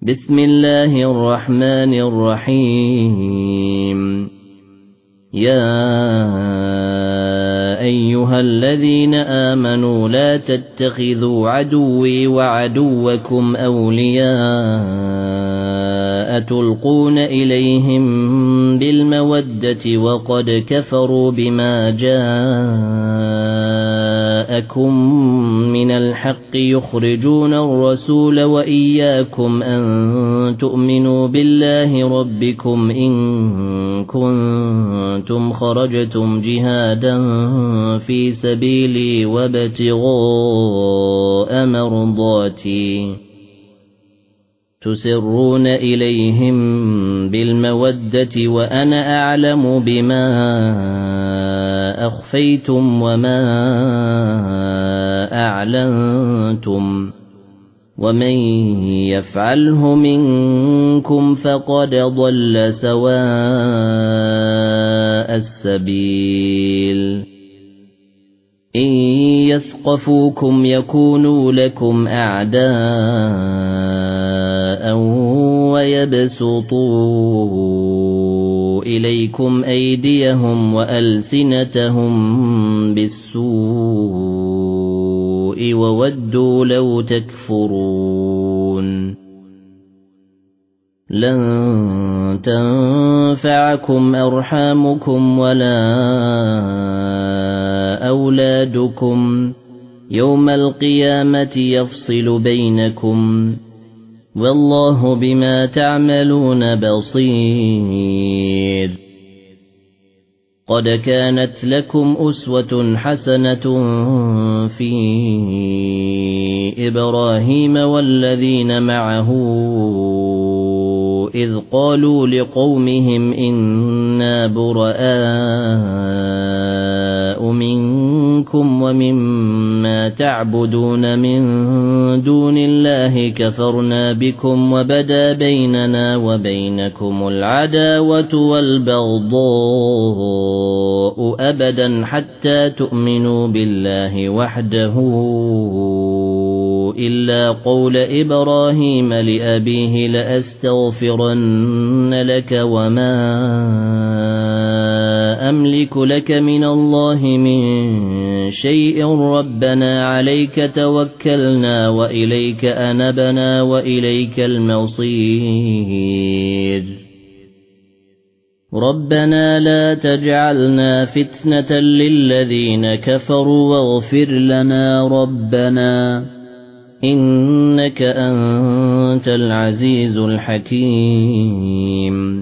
بسم الله الرحمن الرحيم يا أيها الذين آمنوا لا تتخذوا عدوي وعدوكم أولياء تلقون إليهم بالمودة وقد كفروا بما جاءكم من الحق يخرجون الرسول وإياكم أن تؤمنوا بالله ربكم إن كنتم خرجتم جهادا في سبيلي وابتغاء مرضاتي تسرون إليهم بالمودة وأنا أعلم بما أخفيتم وما أعلنتم ومن يفعله منكم فقد ضل سواء السبيل إن يثقفوكم يكونوا لكم أعداء ويبسطوا إليكم أيديهم وألسنتهم بالسوء وودوا لو تكفرون لن تنفعكم أرحامكم ولا أولادكم يوم القيامة يفصل بينكم والله بما تعملون بصير قد كانت لكم أسوة حسنة في إبراهيم والذين معه إذ قالوا لقومهم إنا براء منكم ومما تعبدون من دون الله كفرنا بكم وبدا بيننا وبينكم العداوة والبغضاء أبدا حتى تؤمنوا بالله وحده إلا قول إبراهيم لأبيه لأستغفرن لك وما أملك لك من الله من شيء ربنا عليك توكلنا وإليك أنبنا وإليك المصير ربنا لا تجعلنا فتنة للذين كفروا واغفر لنا ربنا إنك أنت العزيز الحكيم